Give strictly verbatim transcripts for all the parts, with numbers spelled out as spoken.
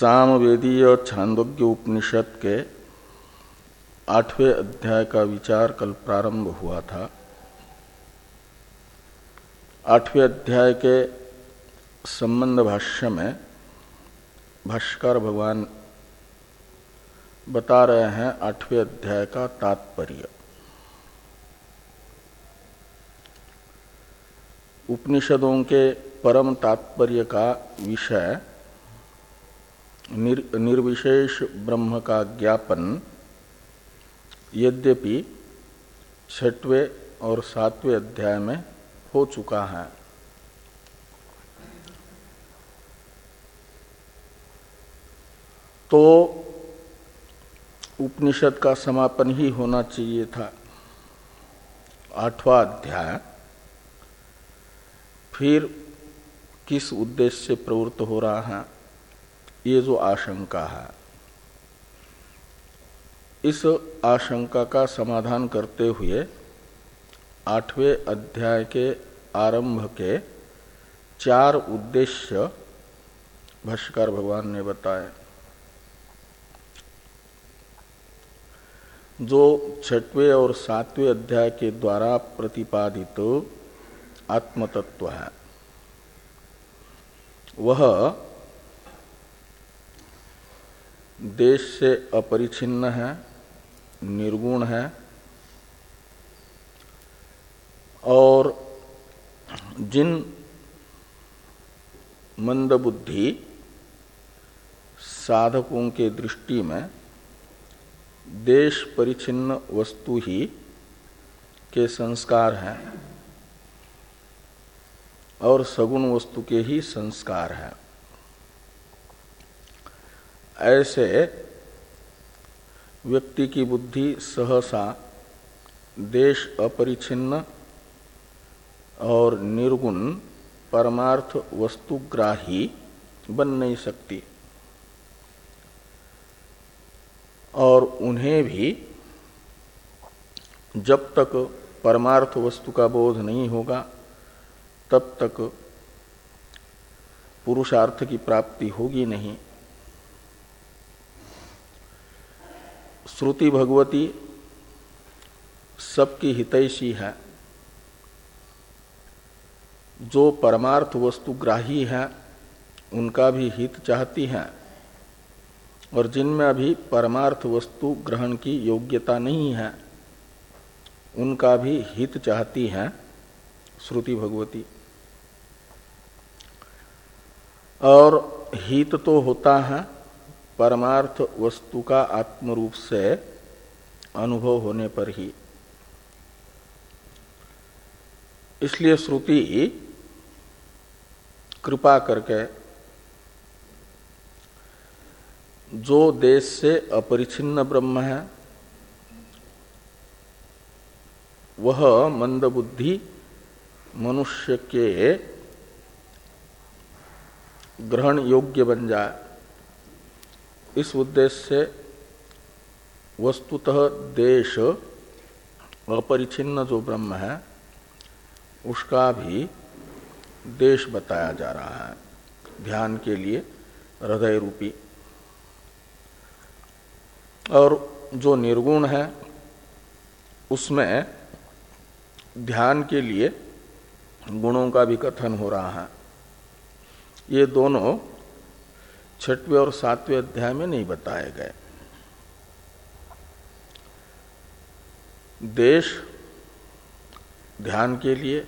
सामवेदीय छांदोग्य उपनिषद के आठवें अध्याय का विचार कल प्रारंभ हुआ था। आठवें अध्याय के संबंध भाष्य में भाष्यकार भगवान बता रहे हैं आठवें अध्याय का तात्पर्य। उपनिषदों के परम तात्पर्य का विषय निर, निर्विशेष ब्रह्म का ज्ञापन यद्यपि छठवें और सातवें अध्याय में हो चुका है, तो उपनिषद का समापन ही होना चाहिए था। आठवां अध्याय फिर किस उद्देश्य से प्रवृत्त हो रहा है, ये जो आशंका है, इस आशंका का समाधान करते हुए आठवें अध्याय के आरंभ के चार उद्देश्य भाष्यकार भगवान ने बताए। जो छठवें और सातवें अध्याय के द्वारा प्रतिपादित आत्मतत्व है, वह देश से अपरिछिन्न है, निर्गुण है और जिन मंदबुद्धि साधकों के दृष्टि में देश परिचिन्न वस्तु ही के संस्कार हैं और सगुण वस्तु के ही संस्कार हैं, ऐसे व्यक्ति की बुद्धि सहसा देश अपरिछिन्न और निर्गुण परमार्थ वस्तुग्राही बन नहीं सकती और उन्हें भी जब तक परमार्थ वस्तु का बोध नहीं होगा तब तक पुरुषार्थ की प्राप्ति होगी नहीं। श्रुति भगवती सबकी हितैषी है। जो परमार्थ वस्तु ग्राही है उनका भी हित चाहती है और जिनमें अभी परमार्थ वस्तु ग्रहण की योग्यता नहीं है उनका भी हित चाहती है श्रुति भगवती। और हित तो होता है परमार्थ वस्तु का आत्मरूप से अनुभव होने पर ही। इसलिए श्रुति कृपा करके जो देश से अपरिछिन्न ब्रह्म है वह मंदबुद्धि मनुष्य के ग्रहण योग्य बन जाए, इस उद्देश्य से वस्तुतः देश अपरिछिन्न जो ब्रह्म है उसका भी देश बताया जा रहा है ध्यान के लिए हृदय रूपी। और जो निर्गुण है उसमें ध्यान के लिए गुणों का भी कथन हो रहा है। ये दोनों छठवें और सातवें अध्याय में नहीं बताए गए। देश ध्यान के लिए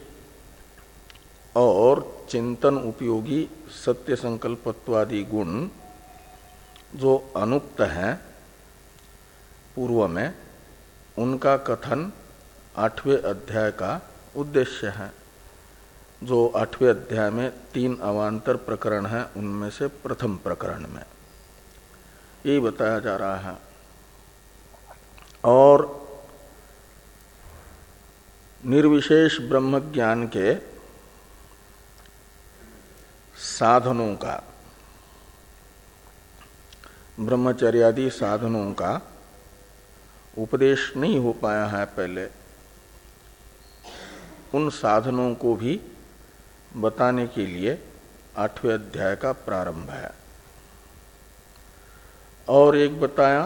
और चिंतन उपयोगी सत्य संकल्पत्वादि गुण जो अनुक्त हैं पूर्व में, उनका कथन आठवें अध्याय का उद्देश्य है। जो आठवें अध्याय में तीन अवान्तर प्रकरण हैं उनमें से प्रथम प्रकरण में यही बताया जा रहा है। और निर्विशेष ब्रह्म ज्ञान के साधनों का, ब्रह्मचर्यादि साधनों का उपदेश नहीं हो पाया है पहले, उन साधनों को भी बताने के लिए आठवें अध्याय का प्रारंभ है। और एक बताया,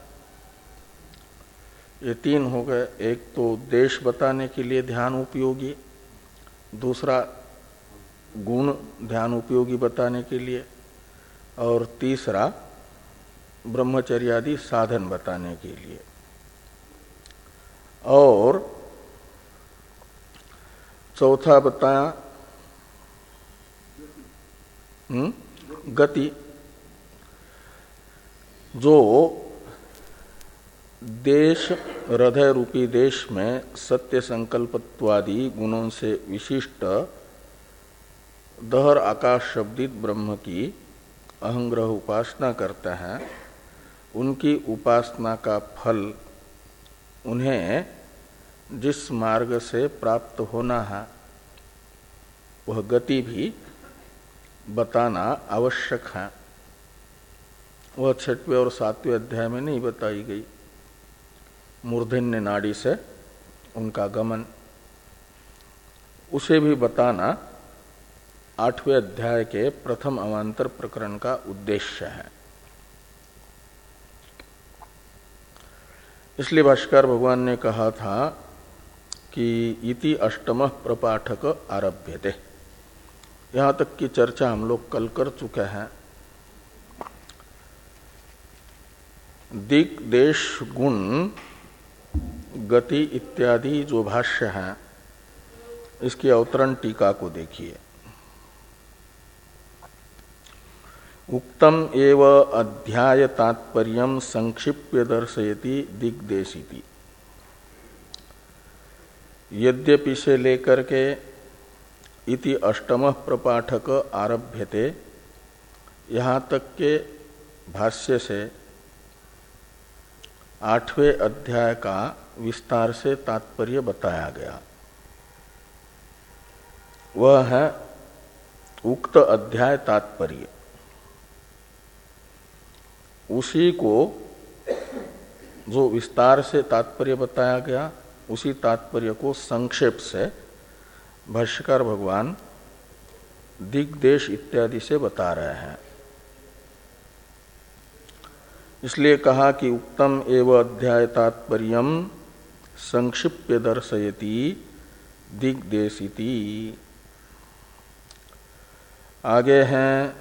ये तीन हो गए। एक तो देश बताने के लिए ध्यान उपयोगी, दूसरा गुण ध्यान उपयोगी बताने के लिए, और तीसरा ब्रह्मचर्यादि साधन बताने के लिए। और चौथा बताया हम्म गति, जो देश हृदय रूपी देश में सत्य संकल्पत्वादि गुणों से विशिष्ट दहर आकाश शब्दित ब्रह्म की अहंग्रह उपासना करते हैं, उनकी उपासना का फल उन्हें जिस मार्ग से प्राप्त होना है वह गति भी बताना आवश्यक है। वह छठवें और सातवें अध्याय में नहीं बताई गई। मूर्धन्य नाड़ी से उनका गमन, उसे भी बताना आठवें अध्याय के प्रथम अवान्तर प्रकरण का उद्देश्य है। इसलिए भाष्कर भगवान ने कहा था कि इति अष्टमः प्रपाठक आरभ्यते। यहां तक की चर्चा हम लोग कल कर चुके हैं। दिक् देश गुण गति इत्यादि जो भाष्य हैं, इसकी अवतरण टीका को देखिए। उक्तम एव अध्याय तात्पर्यम संक्षिप्य दर्शयति दिग्देशिति। यद्यपि से लेकर के इति अष्टमः प्रपाठक आरभ्यते यहाँ तक के भाष्य से आठवें अध्याय का विस्तार से तात्पर्य बताया गया। वह है उक्त अध्याय तात्पर्य। उसी को जो विस्तार से तात्पर्य बताया गया, उसी तात्पर्य को संक्षेप से भाष्यकार भगवान दिग्देश इत्यादि से बता रहे हैं। इसलिए कहा कि उक्तम एव अध्याय तात्पर्यम संक्षिप्य दर्शयति दिग्देशिति। आगे हैं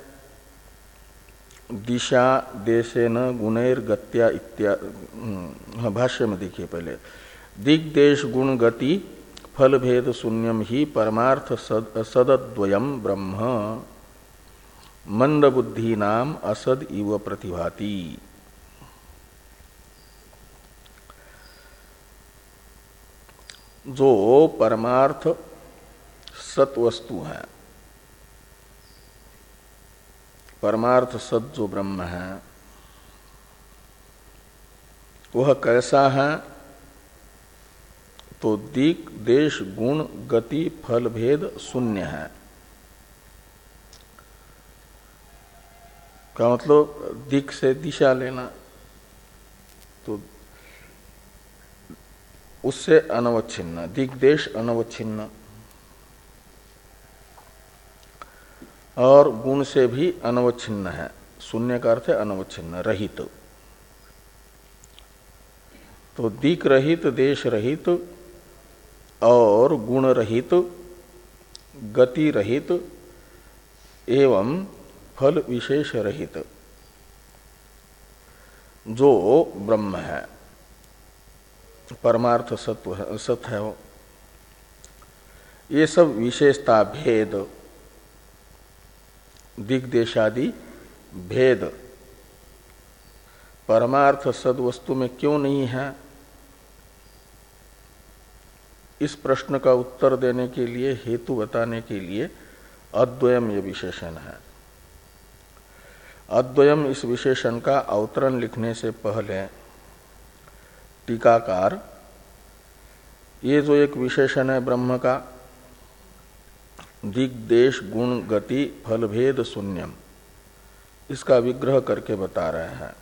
दिशा देशेन गुणैर्गत्या इत्यादि। भाष्य में देखिए पहले, दिग्देश गुण गति फल भेद शून्यम ही परमार्थ सद, सदद्वयम ब्रह्म मंद बुद्धि नाम असद इव प्रतिभाति। जो परमार्थ सत्वस्तु है, परमार्थ सत जो ब्रह्म है, वह कैसा है? तो दिक् देश गुण गति फल भेद शून्य है। का मतलब दिक् से दिशा लेना, तो उससे अनवच्छिन्न, दिक् देश अनवच्छिन्न, और गुण से भी अनवच्छिन्न है। शून्य का अर्थ है अनवच्छिन्न, रहित। तो दिक् रहित, देश रहित और गुण रहित, गति रहित एवं फल विशेष रहित जो ब्रह्म है, परमार्थ सत्व है, सत है वो। ये सब विशेषता भेद, दिग्देशादि भेद परमार्थ सद्वस्तु में क्यों नहीं है? इस प्रश्न का उत्तर देने के लिए, हेतु बताने के लिए अद्वयम ये विशेषण है। अद्वयम इस विशेषण का अवतरण लिखने से पहले टीकाकार ये जो एक विशेषण है ब्रह्म का, दिग्देश गुण गति फल भेद शून्यम, इसका विग्रह करके बता रहे हैं।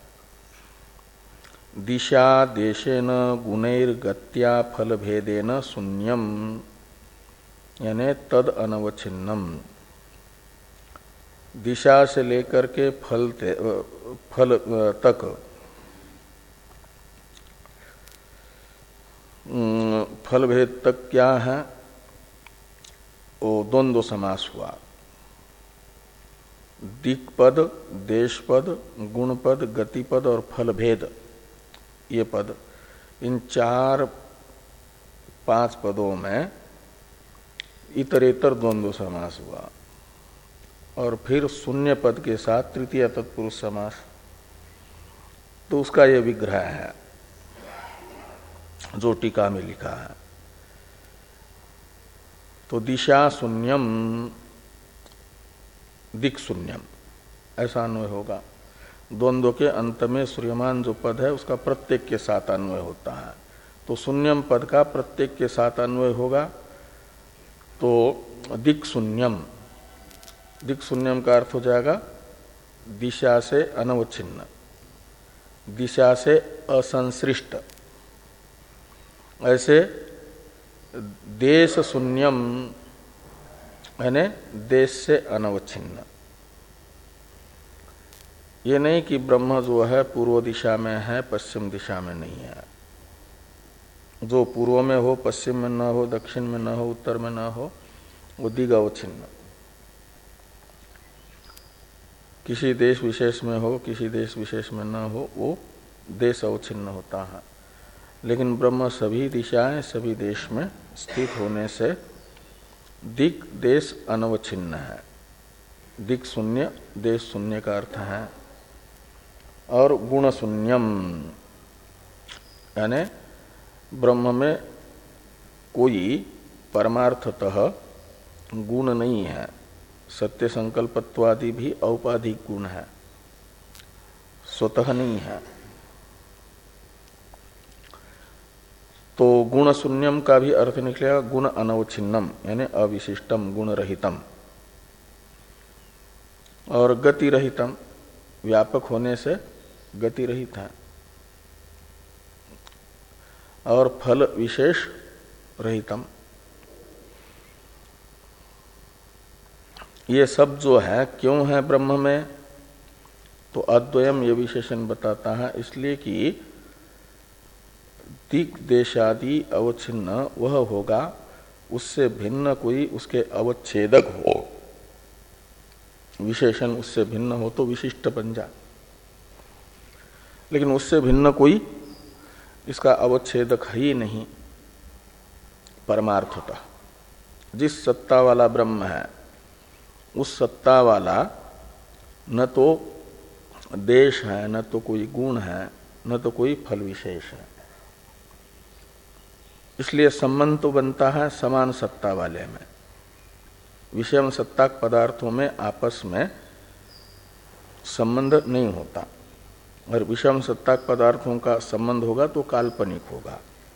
दिशा देशेन गुणैर्गत्या फल भेदेन शून्यम, यानी तद अनवच्छिन्नम। दिशा से लेकर के फल फल तक फल भेद तक क्या है, वो द्वंद्व समास हुआ। दिक्पद, देशपद, गुणपद, गतिपद और फल भेद, ये पद, इन चार पांच पदों में इतरेतर द्वंद्व समास हुआ। और फिर शून्य पद के साथ तृतीय तत्पुरुष समास, तो उसका यह विग्रह है जो टीका में लिखा है। तो दिशा शून्यम, दिक् शून्यम, ऐसा अन्वय होगा। द्वंद्व के अंत में सूर्यमान जो पद है उसका प्रत्येक के साथ अन्वय होता है, तो शून्यम पद का प्रत्येक के साथ अन्वय होगा। तो दिक् शून्यम, दिक् शून्यम का अर्थ हो जाएगा दिशा से अनवच्छिन्न, दिशा से असंसृष्ट। ऐसे देश शून्यम यानी देश से अनवच्छिन्न। ये नहीं कि ब्रह्म जो है पूर्व दिशा में है, पश्चिम दिशा में नहीं है। जो पूर्व में हो, पश्चिम में न हो, दक्षिण में न हो, उत्तर में न हो, वो दिग अवच्छिन्न। किसी देश विशेष में हो, किसी देश विशेष में न हो, वो देश अवच्छिन्न होता है। लेकिन ब्रह्म सभी दिशाएं, सभी देश में स्थित होने से दिक् देश अनवच्छिन्न है। दिक् शून्य, देश शून्य का अर्थ है। और गुण शून्यम यानी ब्रह्म में कोई परमार्थतः गुण नहीं है। सत्य संकल्पत्वादि भी औपाधिक गुण है, स्वतः नहीं है। तो गुण शून्यम का भी अर्थ निकलेगा गुण अनवच्छिन्नम यानी अविशिष्टम, गुण रहितम। और गति रहितम, व्यापक होने से गति रहित है। और फल विशेष रहितम। ये सब जो है क्यों है ब्रह्म में, तो अद्वयम ये विशेषण बताता है। इसलिए कि दिक् देशादि अवच्छिन्न वह होगा, उससे भिन्न कोई उसके अवच्छेदक हो। विशेषण उससे भिन्न हो तो विशिष्ट बन जाए, लेकिन उससे भिन्न कोई इसका अवच्छेदक है ही नहीं परमार्थतः। जिस सत्ता वाला ब्रह्म है उस सत्ता वाला न तो देश है, न तो कोई गुण है, न तो कोई फल विशेष है। इसलिए संबंध तो बनता है समान सत्ता वाले में। विषम सत्ताक पदार्थों में आपस में संबंध नहीं होता, और विषम सत्ताक पदार्थों का संबंध होगा तो काल्पनिक होगा।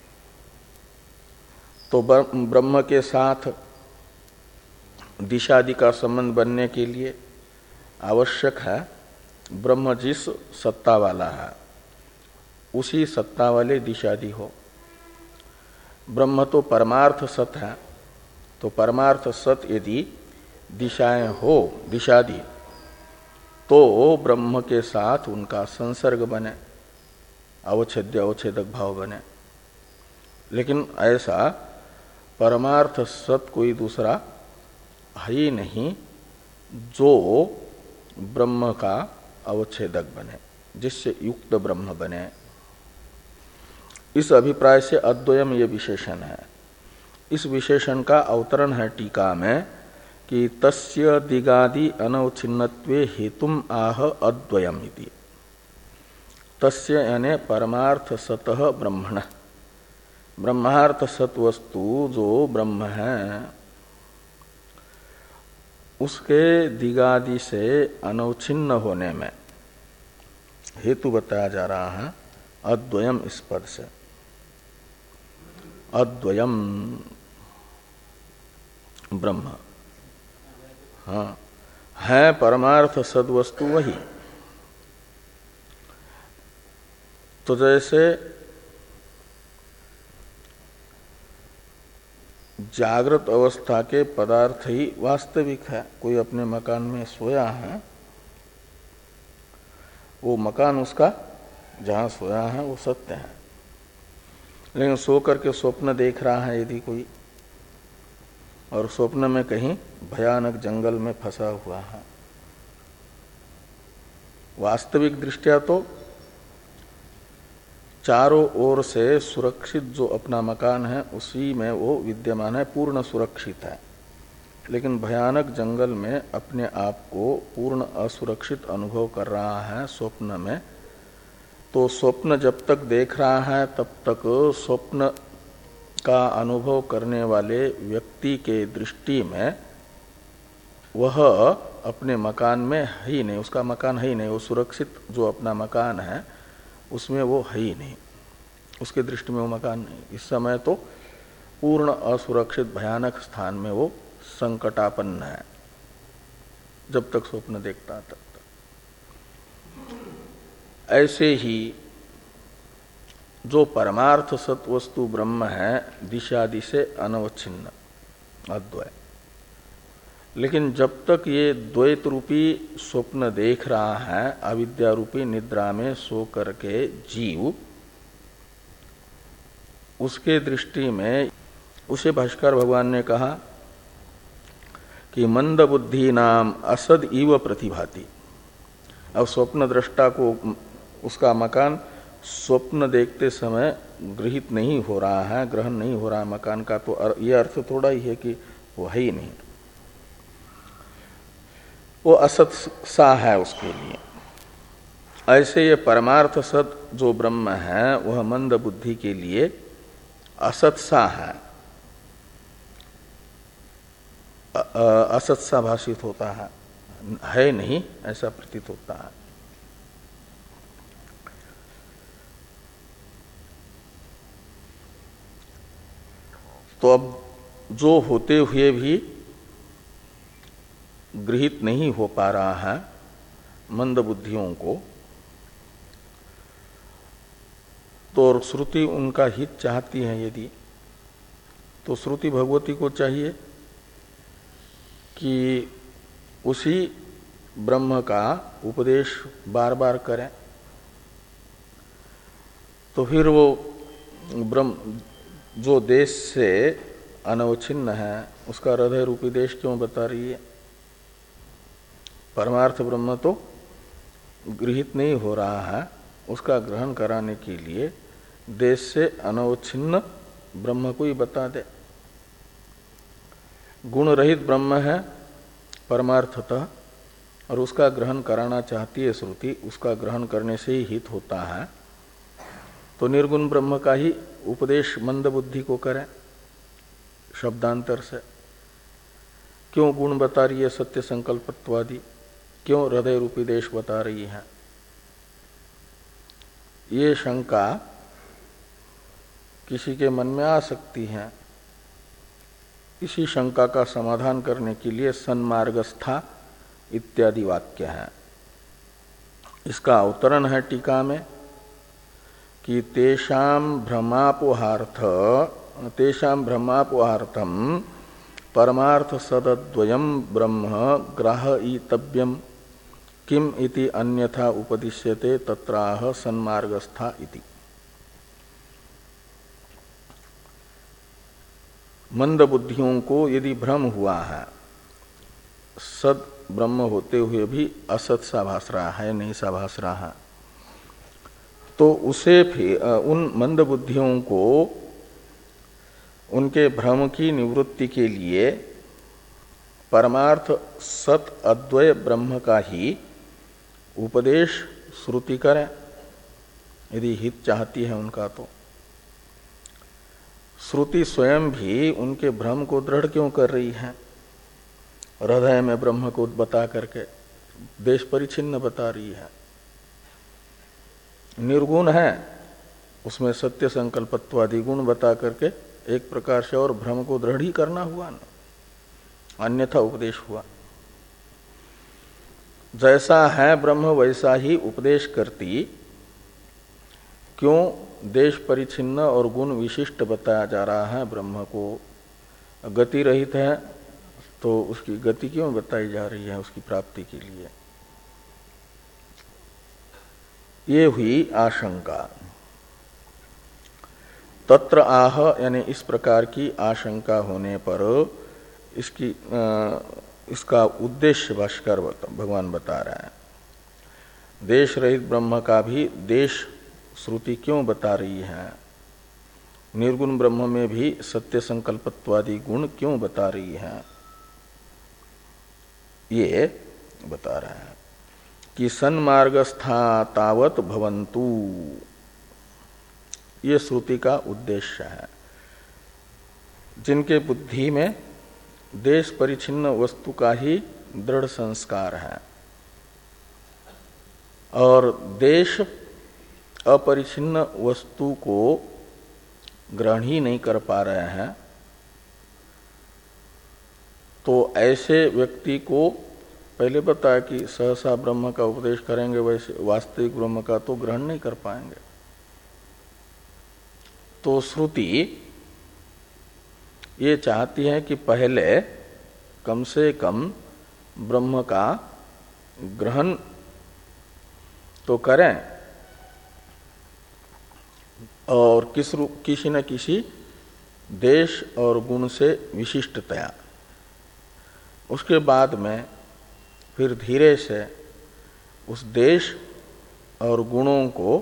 तो ब्रह्म के साथ दिशादि का संबंध बनने के लिए आवश्यक है ब्रह्म जिस सत्ता वाला है उसी सत्ता वाले दिशादि हो। ब्रह्म तो परमार्थ सत है, तो परमार्थ सत यदि दिशाएं हो, दिशादि, तो ब्रह्म के साथ उनका संसर्ग बने, अवच्छेद्य अवच्छेदक भाव बने। लेकिन ऐसा परमार्थ सत कोई दूसरा है ही नहीं जो ब्रह्म का अवच्छेदक बने, जिससे युक्त ब्रह्म बने। इस अभिप्राय से अद्वयम ये विशेषण है। इस विशेषण का अवतरण है टीका में कि तस्य दिगादि अनवच्छिन्नत्वे हेतुम आह अद्वयम इति। तस्य यानी परमार्थ सतः ब्रह्मण, ब्रह्मार्थ सत्वस्तु जो ब्रह्म है उसके दिगादि से अनवच्छिन्न होने में हेतु बताया जा रहा है अद्वयम इस पद से। अद्वयम ब्रह्म, हाँ, है परमार्थ सद्वस्तु वही। तो जैसे जागृत अवस्था के पदार्थ ही वास्तविक है। कोई अपने मकान में सोया है वो मकान उसका जहां सोया है वो सत्य है। लेकिन सो करके स्वप्न देख रहा है यदि कोई, और स्वप्न में कहीं भयानक जंगल में फंसा हुआ है, वास्तविक दृष्टिया तो चारों ओर से सुरक्षित जो अपना मकान है उसी में वो विद्यमान है, पूर्ण सुरक्षित है। लेकिन भयानक जंगल में अपने आप को पूर्ण असुरक्षित अनुभव कर रहा है स्वप्न में। तो स्वप्न जब तक देख रहा है तब तक स्वप्न का अनुभव करने वाले व्यक्ति के दृष्टि में वह अपने मकान में है ही नहीं, उसका मकान है ही नहीं, वो सुरक्षित जो अपना मकान है उसमें वो है ही नहीं, उसके दृष्टि में वो मकान नहीं। इस समय तो पूर्ण असुरक्षित भयानक स्थान में वो संकटापन्न है जब तक स्वप्न देखता तब तक। ऐसे ही जो परमार्थ सत्वस्तु ब्रह्म है दिशादि से अनवच्छिन्न अद्वय, लेकिन जब तक ये द्वैत रूपी स्वप्न देख रहा है अविद्या रूपी निद्रा में सो करके जीव, उसके दृष्टि में उसे भाष्कर भगवान ने कहा कि मंद बुद्धि नाम असद इव प्रतिभाति। अब स्वप्न दृष्टा को उसका मकान स्वप्न देखते समय गृहित नहीं हो रहा है, ग्रहण नहीं हो रहा है मकान का, तो यह अर्थ थोड़ा ही है कि वो है ही नहीं, वो असत सा है उसके लिए। ऐसे ये परमार्थ सत जो ब्रह्म है वह मंद बुद्धि के लिए असत सा है, असत सा भाषित होता है, है नहीं ऐसा प्रतीत होता है। तो अब जो होते हुए भी गृहित नहीं हो पा रहा है मंद बुद्धियों को, तो श्रुति उनका हित चाहती है यदि, तो श्रुति भगवती को चाहिए कि उसी ब्रह्म का उपदेश बार बार करें। तो फिर वो ब्रह्म जो देश से अनवच्छिन्न है उसका हृदय रूपी देश क्यों बता रही है? परमार्थ ब्रह्म तो गृहित नहीं हो रहा है, उसका ग्रहण कराने के लिए देश से अनवच्छिन्न ब्रह्म को ही बता दे। गुण रहित ब्रह्म है परमार्थतः, और उसका ग्रहण कराना चाहती है श्रुति, उसका ग्रहण करने से ही हित होता है। तो निर्गुण ब्रह्म का ही उपदेश मंद बुद्धि को करें शब्दांतर से। क्यों गुण बता रही है सत्य संकल्पत्वादि, क्यों हृदय रूपी देश बता रही है? ये शंका किसी के मन में आ सकती है। इसी शंका का समाधान करने के लिए सन्मार्गस्था इत्यादि वाक्य है। इसका अवतरण है टीका में कि तेषाम भ्रमापोहार्थ तेषाम भ्रमापोहार्थम परमार्थ सदद्वयम ब्रह्म ग्राहयितव्यम किम इति अन्यथा उपदिश्यते तत्राह सन्मार्गस्था इति। मंद बुद्धियों को यदि भ्रम हुआ है, सद ब्रह्म होते हुए भी असत सा भास रहा है, नहीं सा भास रहा है, तो उसे फिर उन मंद बुद्धियों को उनके भ्रम की निवृत्ति के लिए परमार्थ सत अद्वय ब्रह्म का ही उपदेश श्रुति करें यदि हित चाहती है उनका। तो श्रुति स्वयं भी उनके भ्रम को दृढ़ क्यों कर रही है? हृदय में ब्रह्म को बता करके देश परिचिन्न बता रही है। निर्गुण है, उसमें सत्य संकल्पत्वादि गुण बता करके एक प्रकार से और भ्रम को दृढ़ ही करना हुआ ना, अन्यथा उपदेश हुआ। जैसा है ब्रह्म वैसा ही उपदेश करती, क्यों देश परिचिन्न और गुण विशिष्ट बताया जा रहा है ब्रह्म को? गति रहित है तो उसकी गति क्यों बताई जा रही है उसकी प्राप्ति के लिए? ये हुई आशंका। तत्र आह यानी इस प्रकार की आशंका होने पर इसकी आ, इसका उद्देश्य भाष्कर भगवान बता रहे हैं। देश रहित ब्रह्म का भी देश श्रुति क्यों बता रही है, निर्गुण ब्रह्म में भी सत्य संकल्पत्वादि गुण क्यों बता रही है, ये बता रहे हैं कि सन्मार्गस्था तावत भवन्तु, ये श्रुति का उद्देश्य है। जिनके बुद्धि में देश परिच्छिन्न वस्तु का ही दृढ़ संस्कार है और देश अपरिच्छिन्न वस्तु को ग्रहण ही नहीं कर पा रहे हैं, तो ऐसे व्यक्ति को पहले बताया कि सहसा ब्रह्म का उपदेश करेंगे, वैसे वास्तविक ब्रह्म का तो ग्रहण नहीं कर पाएंगे। तो श्रुति ये चाहती है कि पहले कम से कम ब्रह्म का ग्रहण तो करें और किस रूप किसी न किसी देश और गुण से विशिष्टतया, उसके बाद में फिर धीरे से उस देश और गुणों को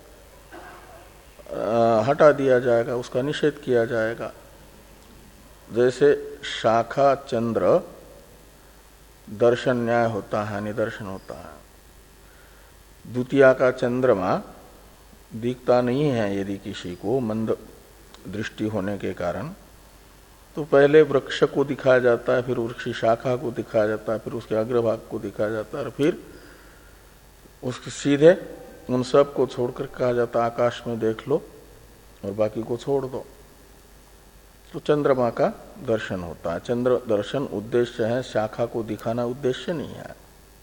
हटा दिया जाएगा, उसका निषेध किया जाएगा। जैसे शाखा चंद्र दर्शन न्याय होता है, निदर्शन होता है। द्वितीया का चंद्रमा दिखता नहीं है यदि किसी को मंद दृष्टि होने के कारण, तो पहले वृक्ष को दिखाया जाता है, फिर वृक्ष शाखा को दिखाया जाता है, फिर उसके अग्रभाग को दिखाया जाता है और फिर उसके सीधे उन सब को छोड़कर कहा जाता है आकाश में देख लो और बाकी को छोड़ दो। तो चंद्रमा का दर्शन होता है। चंद्र दर्शन उद्देश्य है, शाखा को दिखाना उद्देश्य नहीं है।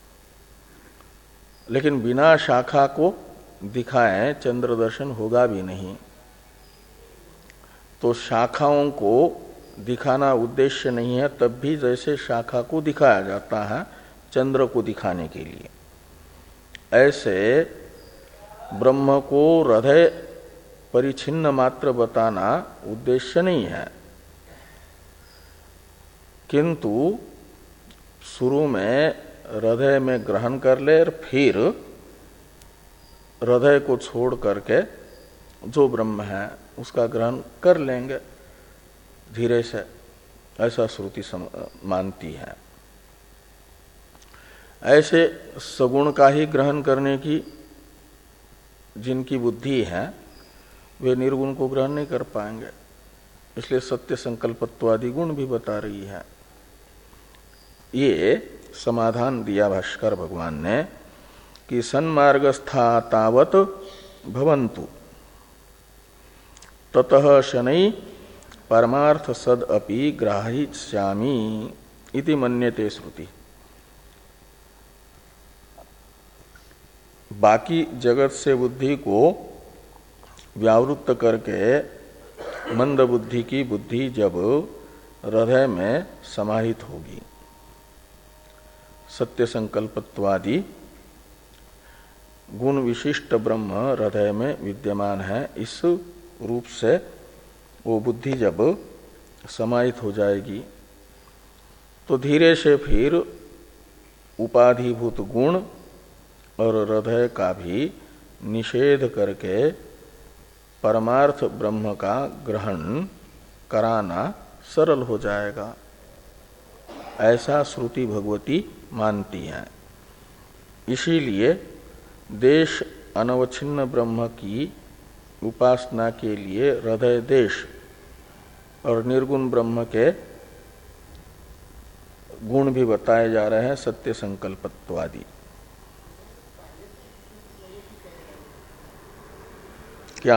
लेकिन बिना शाखा को दिखाए चंद्र दर्शन होगा भी नहीं। तो शाखाओं को दिखाना उद्देश्य नहीं है, तब भी जैसे शाखा को दिखाया जाता है चंद्र को दिखाने के लिए, ऐसे ब्रह्म को हृदय परिच्छिन्न मात्र बताना उद्देश्य नहीं है। किंतु शुरू में हृदय में ग्रहण कर ले और फिर हृदय को छोड़ करके जो ब्रह्म है उसका ग्रहण कर लेंगे धीरे से, ऐसा श्रुति मानती है। ऐसे सगुण का ही ग्रहण करने की जिनकी बुद्धि है वे निर्गुण को ग्रहण नहीं कर पाएंगे, इसलिए सत्य संकल्पत्वादि गुण भी बता रही है। ये समाधान दिया भाष्कर भगवान ने कि सन्मार्गस्था तावत भवन्तु ततः शनै परमार्थ सद अपि ग्राह्यस्यामि इति मन्यते श्रुति। बाकी जगत से बुद्धि को व्यावृत्त करके मंद बुद्धि की बुद्धि जब हृदय में समाहित होगी, सत्य संकल्पत्वादि गुण विशिष्ट ब्रह्म हृदय में विद्यमान है, इस रूप से वो बुद्धि जब समाहित हो जाएगी तो धीरे से फिर उपाधिभूत गुण और हृदय का भी निषेध करके परमार्थ ब्रह्म का ग्रहण कराना सरल हो जाएगा, ऐसा श्रुति भगवती मानती है। इसीलिए देश अनवच्छिन्न ब्रह्म की उपासना के लिए हृदय देश और निर्गुण ब्रह्म के गुण भी बताए जा रहे हैं, सत्य संकल्पत्वादि। क्या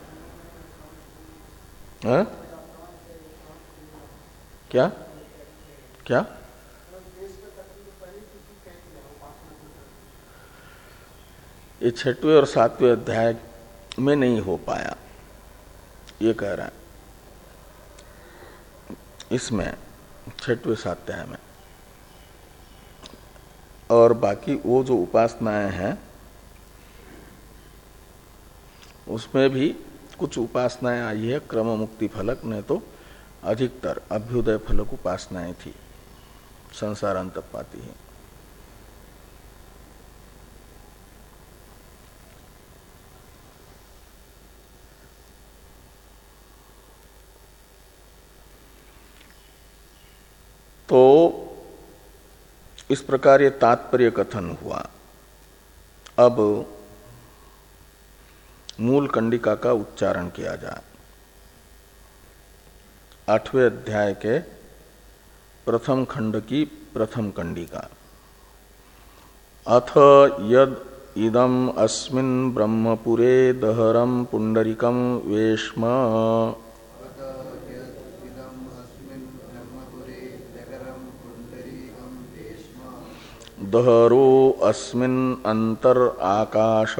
हा? क्या क्या ये छठवें और सातवें अध्याय में नहीं हो पाया, ये कह रहा है। इसमें छठवें सातवें में और बाकी वो जो उपासनाएं हैं उसमें भी कुछ उपासनाएं आई है क्रम मुक्ति फलक, नहीं तो अधिकतर अभ्युदय फलक उपासनाएं थी संसार अंतपाती है। तो इस प्रकार ये तात्पर्य कथन हुआ। अब मूल कंडिका का उच्चारण किया जाए। आठवें अध्याय के प्रथम खंड की प्रथम कंडिका। अथ यद इदम अस्मिन् ब्रह्मपुरे दहरम पुंडरीकम वेश्म दहरो अस्मिन् अंतर आकाश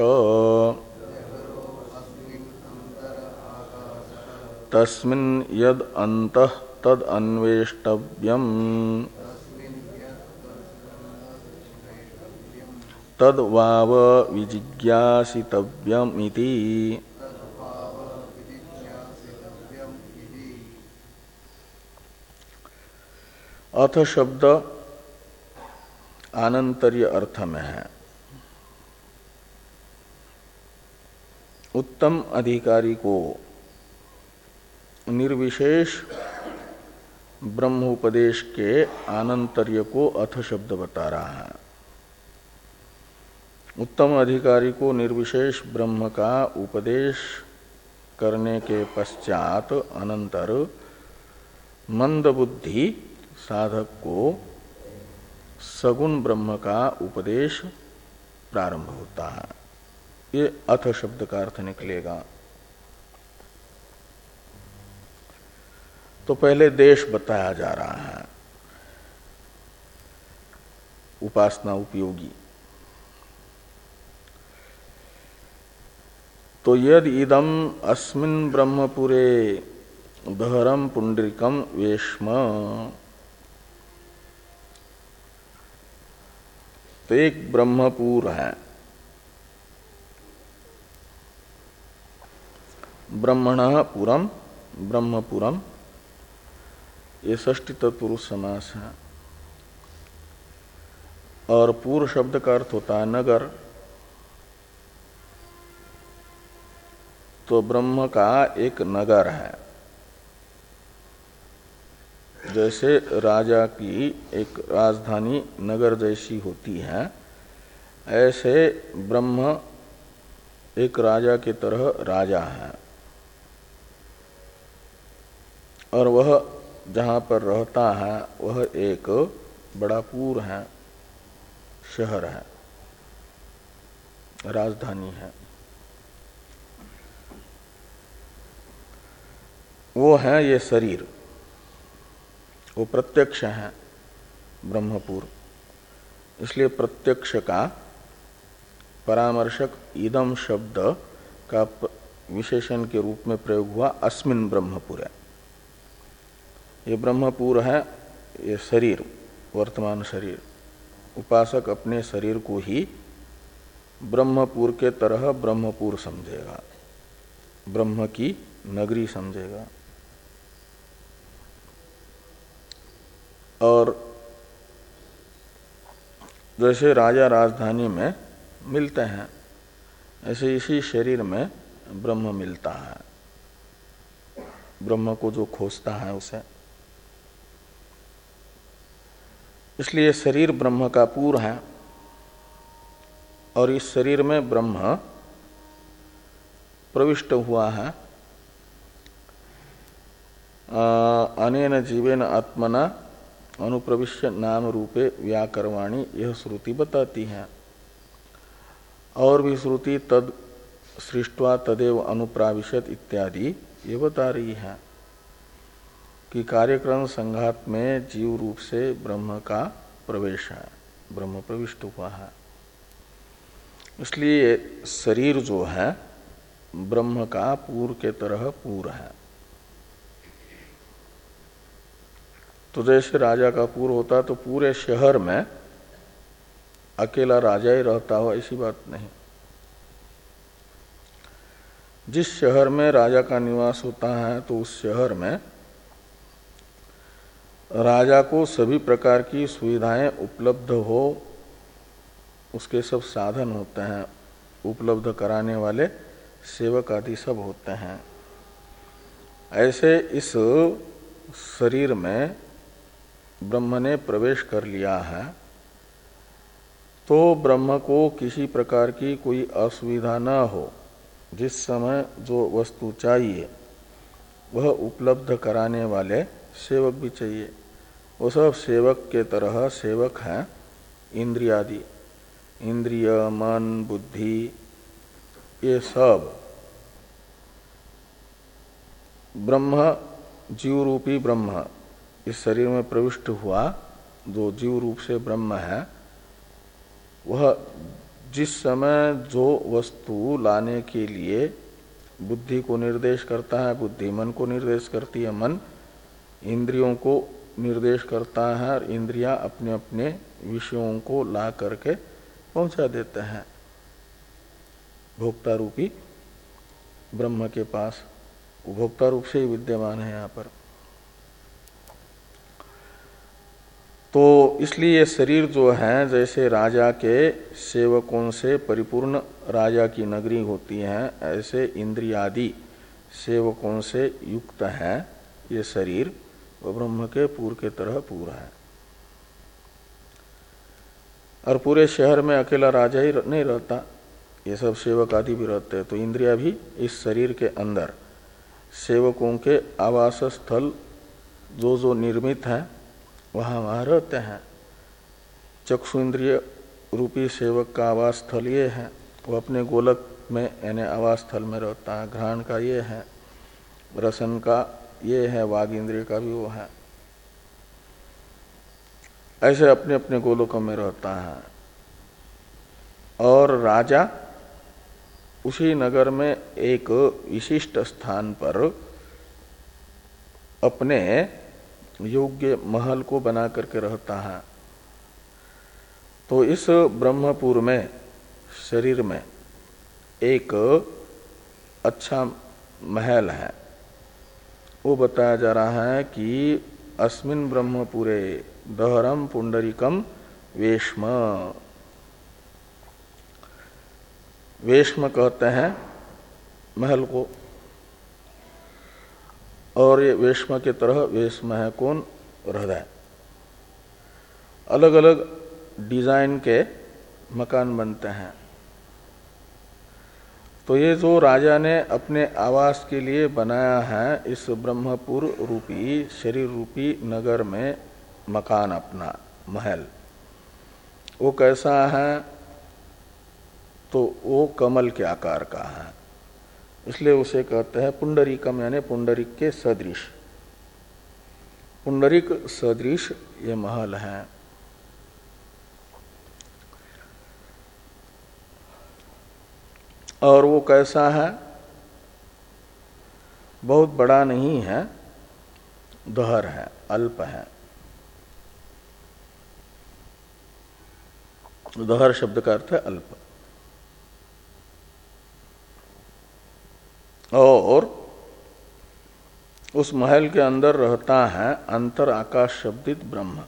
तस्मिन् यद अंतः तद अन्वेष्टव्यम् तद वाव विजिज्ञासितव्यमिति। अथ शब्द आनंतर्य अर्थ में है। उत्तम अधिकारी को निर्विशेष ब्रह्मोपदेश के आनंतर्य को अथ शब्द बता रहा है। उत्तम अधिकारी को निर्विशेष ब्रह्म का उपदेश करने के पश्चात अनंतर मंद बुद्धि साधक को सगुण ब्रह्म का उपदेश प्रारंभ होता है। ये अथ शब्द का अर्थ निकलेगा। तो पहले देश बताया जा रहा है उपासना उपयोगी। तो यद इदम अस्मिन् ब्रह्मपुरे दहरम पुंडरीकम वेश्म, तो एक ब्रह्मपुर है। ब्रह्मणः पुरम ब्रह्मपुरम, ये षष्ठी तत्पुरुष समास है। और पूर्व शब्द का अर्थ होता है नगर। तो ब्रह्म का एक नगर है। जैसे राजा की एक राजधानी नगर जैसी होती है, ऐसे ब्रह्म एक राजा की तरह राजा है। और वह जहाँ पर रहता है वह एक बड़ा पुर है, शहर है, राजधानी है। वो है ये शरीर, वो प्रत्यक्ष है ब्रह्मपुर। इसलिए प्रत्यक्ष का परामर्शक इदम शब्द का विशेषण के रूप में प्रयोग हुआ अस्मिन् ब्रह्मपुर। ये ब्रह्मपुर है, ये शरीर, वर्तमान शरीर। उपासक अपने शरीर को ही ब्रह्मपुर के तरह ब्रह्मपुर समझेगा, ब्रह्म की नगरी समझेगा। और जैसे राजा राजधानी में मिलते हैं, ऐसे इसी शरीर में ब्रह्म मिलता है। ब्रह्म को जो खोजता है उसे। इसलिए शरीर ब्रह्म का पूर है। और इस शरीर में ब्रह्म प्रविष्ट हुआ है। अनेन जीवेन आत्मना अनुप्रविश्य नाम रूपे व्याकरवाणी, यह श्रुति बताती है। और भी श्रुति तद सृष्ट्वा तदेव अनुप्राविशत इत्यादि ये बता रही है कि कार्यक्रम संघात में जीव रूप से ब्रह्म का प्रवेश है, ब्रह्म प्रविष्ट हुआ है। इसलिए शरीर जो है ब्रह्म का पूर के तरह पूर है। तो जैसे राजा का पूर होता तो पूरे शहर में अकेला राजा ही रहता हो, ऐसी बात नहीं। जिस शहर में राजा का निवास होता है तो उस शहर में राजा को सभी प्रकार की सुविधाएं उपलब्ध हो, उसके सब साधन होते हैं, उपलब्ध कराने वाले सेवक आदि सब होते हैं। ऐसे इस शरीर में ब्रह्म ने प्रवेश कर लिया है तो ब्रह्म को किसी प्रकार की कोई असुविधा न हो, जिस समय जो वस्तु चाहिए वह उपलब्ध कराने वाले सेवक भी चाहिए। वो सब सेवक के तरह सेवक हैं इंद्रियादि, इंद्रिय मन बुद्धि ये सब ब्रह्म जीव रूपी ब्रह्म इस शरीर में प्रविष्ट हुआ जो जीव रूप से ब्रह्म है, वह जिस समय जो वस्तु लाने के लिए बुद्धि को निर्देश करता है, बुद्धि मन को निर्देश करती है, मन इंद्रियों को निर्देश करता है और इंद्रियां अपने अपने विषयों को ला करके पहुंचा देते हैं भोक्ता रूपी ब्रह्म के पास। उपभोक्ता रूप से ही विद्यमान है यहाँ पर। तो इसलिए ये शरीर जो है जैसे राजा के सेवकों से परिपूर्ण राजा की नगरी होती है, ऐसे इंद्रियादि सेवकों से युक्त है ये शरीर, वो ब्रह्म के पूर के तरह पूरा है। और पूरे शहर में अकेला राजा ही नहीं रहता, ये सब सेवक आदि भी रहते हैं। तो इंद्रिया भी इस शरीर के अंदर सेवकों के आवास स्थल जो जो निर्मित है वहाँ वहाँ रहते हैं। चक्षु इंद्रिय रूपी सेवक का आवास स्थल ये है, वो अपने गोलक में यानी आवास स्थल में रहता है। घ्राण का ये है, रसन का ये है, वाग इंद्रिय का भी वो है। ऐसे अपने अपने गोलकों में रहता है। और राजा उसी नगर में एक विशिष्ट स्थान पर अपने योग्य महल को बना करके रहता है। तो इस ब्रह्मपुर में शरीर में एक अच्छा महल है, वो बताया जा रहा है कि अस्मिन् ब्रह्मपुरे दहरम पुंडरीकम वेश्म। वेश्म कहते हैं महल को, और ये वेश्म के तरह वेश्म है कौन? हृदय। अलग अलग डिजाइन के मकान बनते हैं। तो ये जो राजा ने अपने आवास के लिए बनाया है इस ब्रह्मपुर रूपी शरीर रूपी नगर में मकान, अपना महल, वो कैसा है? तो वो कमल के आकार का है, इसलिए उसे कहते हैं पुंडरीकम, यानी पुंडरीक के सदृश। पुंडरीक सदृश ये महल है। और वो कैसा है? बहुत बड़ा नहीं है, दहर है, अल्प है। दहर शब्द का अर्थ है अल्प। और उस महल के अंदर रहता है अंतर आकाश शब्दित ब्रह्म।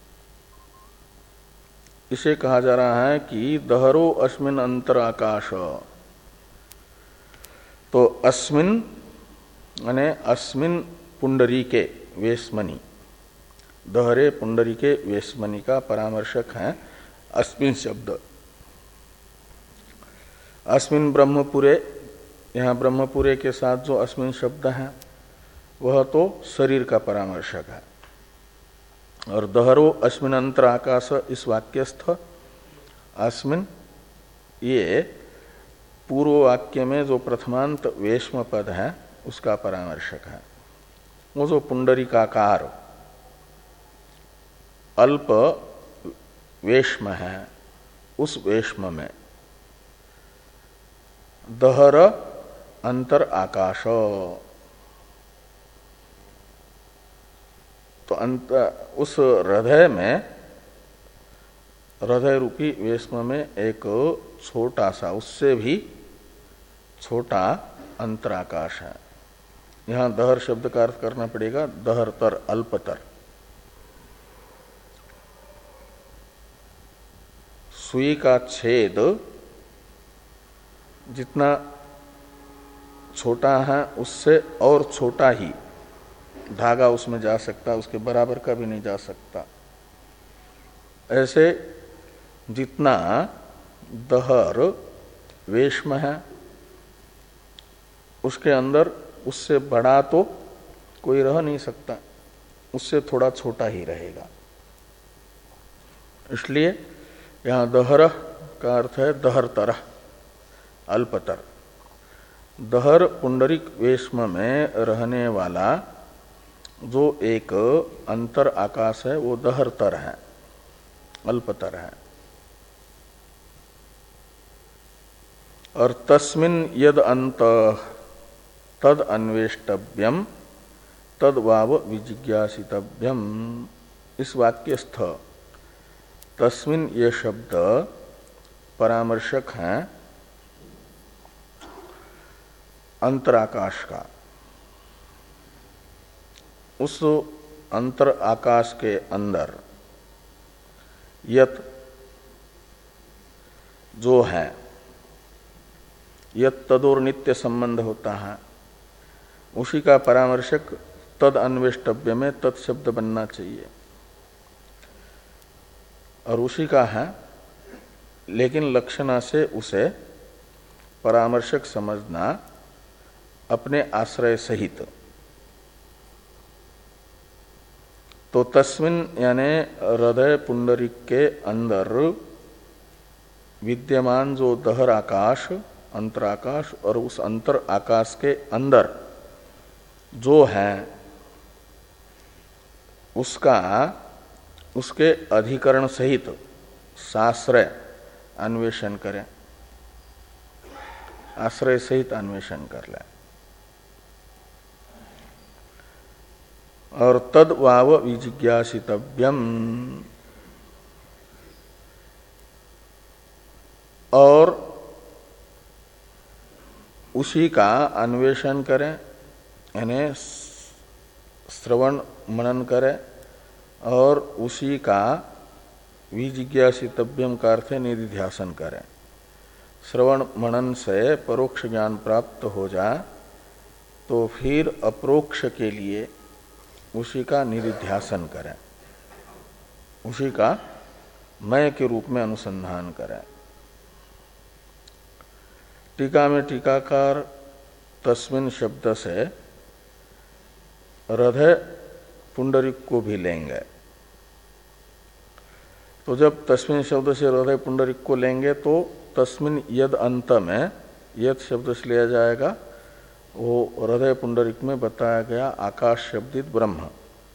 इसे कहा जा रहा है कि दहरो अस्मिन अंतर आकाश। तो अस्मिन यानी अस्मिन पुंडरीके वेश्मनि, दहरे पुंडरीके वेश्मनि का परामर्शक है अस्मिन शब्द। अस्मिन ब्रह्मपुरे, यहाँ ब्रह्मपुरे के साथ जो अस्मिन शब्द है वह तो शरीर का परामर्शक है। और दहरो अस्मिन अंतर आकाश इस वाक्यस्थ अस्मिन ये पूर्व वाक्य में जो प्रथमांत वेश्म पद है उसका परामर्शक है। वो जो पुंडरीकाकार अल्प वेश्म है, उस वेश्म में दहर अंतर आकाश, तो अंत उस हृदय में, हृदय रूपी वेश्म में एक छोटा सा, उससे भी छोटा अंतराकाश है। यहां दहर शब्द का अर्थ करना पड़ेगा दहरतर, अल्पतर। सुई का छेद जितना छोटा है उससे और छोटा ही धागा उसमें जा सकता, उसके बराबर का भी नहीं जा सकता। ऐसे जितना दहर वेश्म है उसके अंदर उससे बड़ा तो कोई रह नहीं सकता, उससे थोड़ा छोटा ही रहेगा। इसलिए यहां दहर का अर्थ है दहरतर, अल्पतर। दहर पुंडरिक वेश्म में रहने वाला जो एक अंतर आकाश है वो दहरतर है, अल्पतर है। और तस्मिन् यद अंत तद अन्वेष्टव्यम तद वाव विजिज्ञासितव्यम। इस वाक्यस्थ तस्मिन् ये शब्द परामर्शक हैं अंतराकाश का। उस अंतर आकाश के अंदर यत जो है, यत तदोर नित्य संबंध होता है, उसी का परामर्शक तद अन्वेष्टव्य में तत्शब्द बनना चाहिए और उसी का है, लेकिन लक्षणा से उसे परामर्शक समझना अपने आश्रय सहित। तो तस्मिन यानी हृदय पुंडरिक के अंदर विद्यमान जो दहर आकाश, अंतराकाश, और उस अंतर आकाश के अंदर जो है उसका उसके अधिकरण सहित साश्रय अन्वेषण करें, आश्रय सहित अन्वेषण कर लें। और तद वाव विजिज्ञासितव्यम, और उसी का अन्वेषण करें, यानी श्रवण मनन करें, और उसी का विजिज्ञासितव्यम का अर्थ निधिध्यासन करें। श्रवण मनन से परोक्ष ज्ञान प्राप्त हो जाए तो फिर अप्रोक्ष के लिए उसी का निधिध्यासन करें, उसी का मय के रूप में अनुसंधान करें। टीका में टीकाकार तस्मिन शब्द से हृदय पुंडरिक को भी लेंगे। तो जब तस्मिन शब्द से हृदय पुंडरिक को लेंगे तो तस्मिन यद अंत में यद शब्द से लिया जाएगा वो हृदय पुंडरिक में बताया गया आकाश शब्दित ब्रह्म।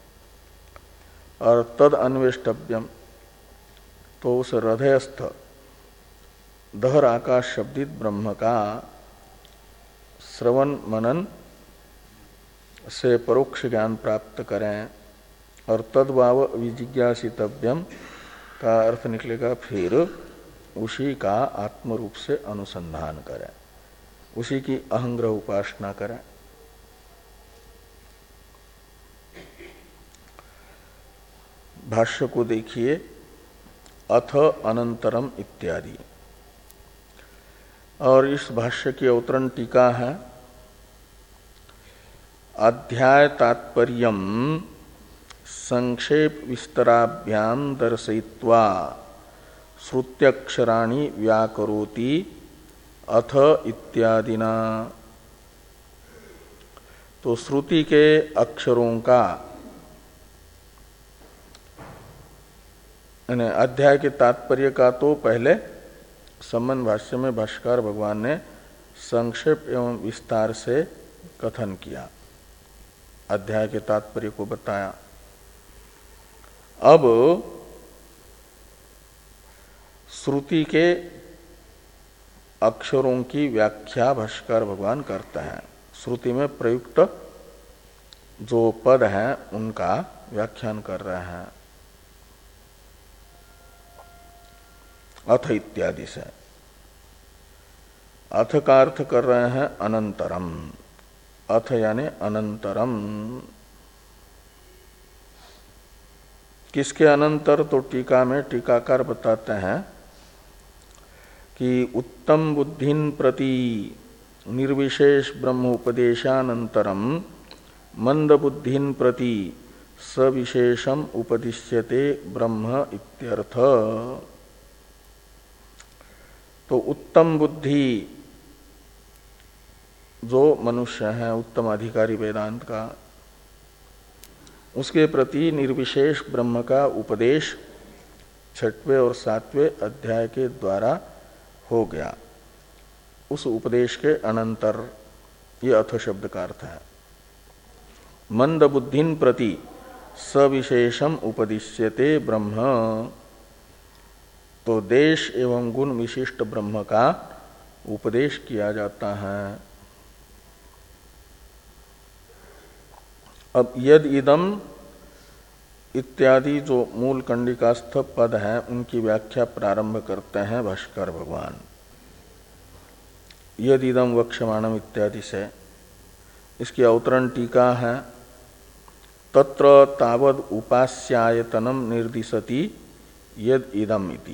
और तद अन्वेष्टव्यम तो उस हृदयस्थ दहर आकाश शब्दित ब्रह्म का श्रवण मनन से परोक्ष ज्ञान प्राप्त करें। और तद्भाव विजिज्ञासितव्यम का अर्थ निकलेगा फिर उसी का आत्म रूप से अनुसंधान करें, उसी की अहंग्रह उपासना करें। भाष्य को देखिए, अथ अनंतरम इत्यादि। और इस भाष्य की अवतरण टीका है, अध्याय तात्पर्यम संक्षेप विस्तराभ्याम दर्शयित्वा श्रुत्यक्षराणि व्याकरोति अथ इत्यादिना। तो श्रुति के अक्षरों का, अध्याय के तात्पर्य का तो पहले संबंध भाष्य में भाष्यकार भगवान ने संक्षेप एवं विस्तार से कथन किया, अध्याय के तात्पर्य को बताया। अब श्रुति के अक्षरों की व्याख्या भाष्यकार भगवान करते हैं। श्रुति में प्रयुक्त जो पद हैं उनका व्याख्यान कर रहे हैं अथ इत्यादि से। अथ का अर्थ कर रहे हैं अनंतरम। अथ यानी अनंतरम। किसके अनंतर? तो टीका में टीकाकार बताते हैं कि उत्तम बुद्धिन प्रति निर्विशेष ब्रह्मोपदेशानंतरम मंद बुद्धिन प्रति सविशेषम उपदिश्यते ब्रह्म इत्यर्थ। तो उत्तम बुद्धि जो मनुष्य है, उत्तम अधिकारी वेदांत का, उसके प्रति निर्विशेष ब्रह्म का उपदेश छठवें और सातवें अध्याय के द्वारा हो गया। उस उपदेश के अनंतर ये अथ शब्द का अर्थ है। मंद बुद्धिन प्रति सविशेषम उपदिश्यते ब्रह्म, तो देश एवं गुण विशिष्ट ब्रह्म का उपदेश किया जाता है। अब यद इदम इत्यादि जो मूल कंडिकास्थ पद हैं उनकी व्याख्या प्रारंभ करते हैं भाष्कर भगवान। यद इदम वक्ष्यमाणम इत्यादि से इसकी अवतरण टीका है। तत्र तावद उपास्यायतनम निर्दिशति यद इदम इति।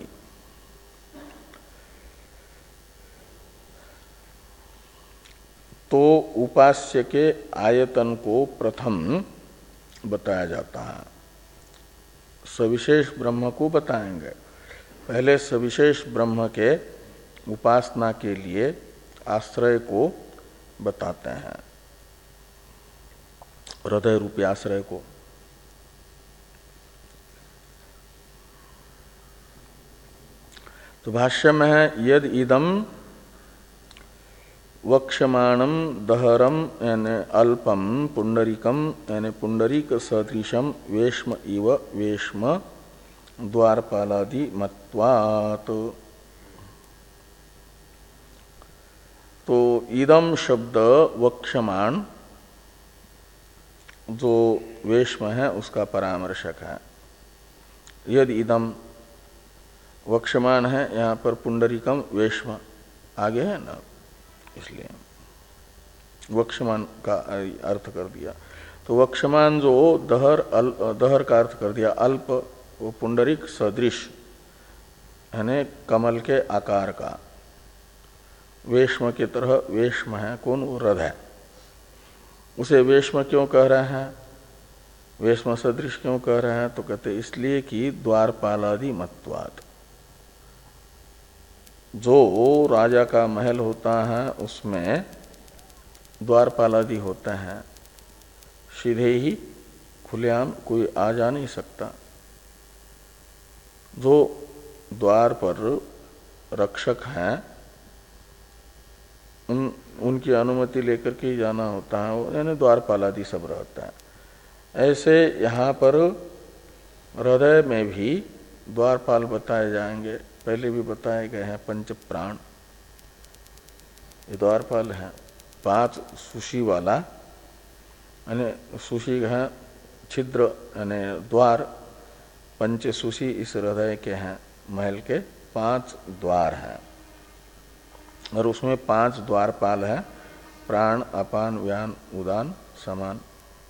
तो उपास्य के आयतन को प्रथम बताया जाता है। सविशेष ब्रह्म को बताएंगे। पहले सविशेष ब्रह्म के उपासना के लिए आश्रय को बताते हैं, हृदय रूपी आश्रय को। तो भाष्य में है यद इदम वक्ष्यमाणम दहरम यानी अल्पम पुंडरीकम यानी पुंडरीक सदृशम वेश्म इव वेश्म द्वारपालादि मत्वात्। तो इदम शब्द वक्ष्यमाण जो वेश्म है उसका परामर्शक है। यद इदम वक्ष्यमाण है, यहाँ पर पुंडरीकम वेश्म आगे है ना, इसलिए वक्ष्यमान का अर्थ कर दिया। तो वक्ष्यमान जो दहर अल, दहर का अर्थ कर दिया अल्प, वो पुंडरीक सदृश यानी कमल के आकार का, वेश्म की तरह वेश्म है। कौन? वो हृदय। उसे वेश्म क्यों कह रहे हैं, वेश्म सदृश क्यों कह रहे हैं? तो कहते इसलिए कि द्वारपालादि मत्वात्। जो राजा का महल होता है उसमें द्वारपाल आदि होते हैं, सीधे ही खुलेआम कोई आ जा नहीं सकता। जो द्वार पर रक्षक हैं उन उनकी अनुमति लेकर के ही जाना होता है, यानी द्वारपाल आदि सब रहता है। ऐसे यहाँ पर हृदय में भी द्वारपाल बताए जाएंगे। पहले भी बताए गए हैं पंच प्राण, ये द्वारपाल हैं। पांच सुशी वाला यानी सुशी है छिद्र यानी द्वार, पंच सुशी इस हृदय के हैं। महल के पांच द्वार हैं और उसमें पांच द्वारपाल हैं, प्राण अपान व्यान उदान समान।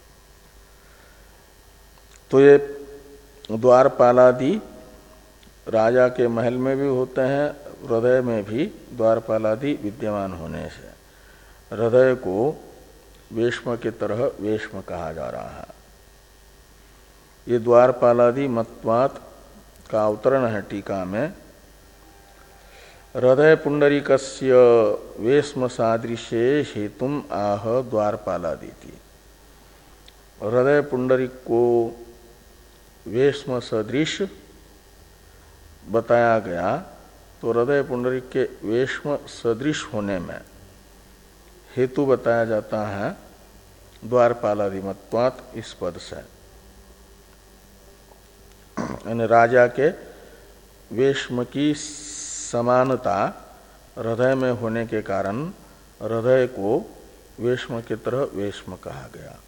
तो ये द्वारपालादि राजा के महल में भी होते हैं, हृदय में भी द्वारपालादि विद्यमान होने से हृदय को वेश्म की तरह वेश्म कहा जा रहा है। ये द्वारपालादि मत्वात् का अवतरण है टीका में। हृदय पुंडरीकस्य वेश्म सादृश्ये हेतुम आह द्वारपालादिति। हृदय पुंडरीक को वेश्म सदृश बताया गया, तो हृदय पुंडरीक के वेश्म सदृश होने में हेतु बताया जाता है द्वारपालादि मत्वात् इस पद से। यानी राजा के वेश्म की समानता हृदय में होने के कारण हृदय को वेश्म की तरह वेश्म कहा गया।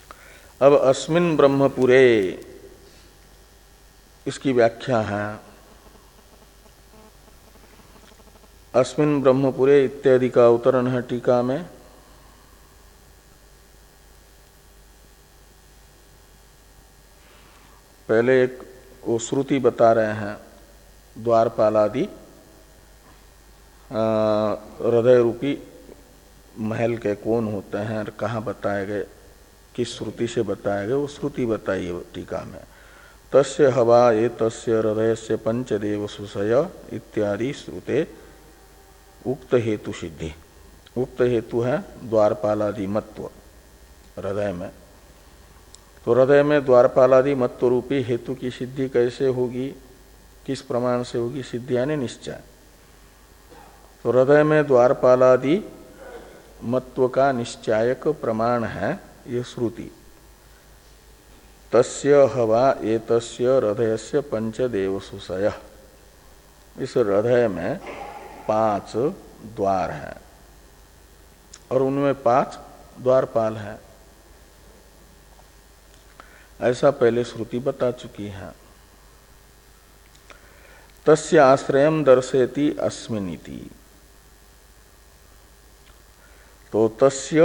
अब अस्मिन् ब्रह्मपुरे इसकी व्याख्या है। अस्मिन् ब्रह्मपुरे इत्यादि का अवतरण है टीका में। पहले एक वो श्रुति बता रहे हैं, द्वारपाल आदि हृदय रूपी महल के कौन होते हैं और कहाँ बताए गए, किस श्रुति से बताए गए, वो श्रुति बताई है टीका में। तस्य हवा ये तस्य हृदय से पंचदेव सुसय इत्यादि श्रुते उक्त हेतु सिद्धि। उक्त हेतु है द्वारपालादि मत्व हृदय में। तो हृदय में द्वारपालादि मत्व रूपी हेतु की सिद्धि कैसे होगी, किस प्रमाण से होगी सिद्धि, यानी निश्चय। तो हृदय में द्वारपालादि मत्व का निश्चायक प्रमाण है ये श्रुति। तस्य हवा ये तस्य हृदय से पंचदेव सुसय। इस हृदय में पांच द्वार हैं और उनमें पांच द्वारपाल हैं, ऐसा पहले श्रुति बता चुकी है। तस्य आश्रयम दर्शयति अस्मिनिति। तो तस्य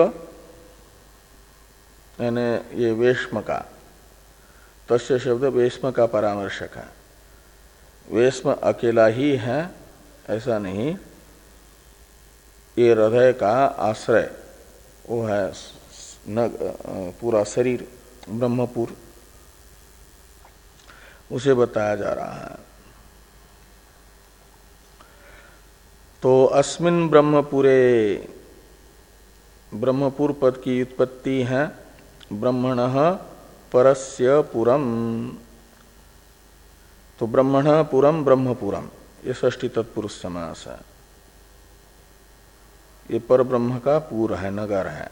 यानी ये वेश्म का, तस्य शब्द वेश्म का परामर्शक है। वेश्म अकेला ही है ऐसा नहीं, ये हृदय का आश्रय वो है न पूरा शरीर ब्रह्मपुर, उसे बताया जा रहा है। तो अस्मिन् ब्रह्मपुरे, ब्रह्मपुर पद की उत्पत्ति है ब्रह्मणः परस्य पुरम। तो ब्रह्मणः पुरम ब्रह्मपुरम, ये षष्ठी तत्पुरुष समास है। ये पर ब्रह्म का पूर है, नगर है।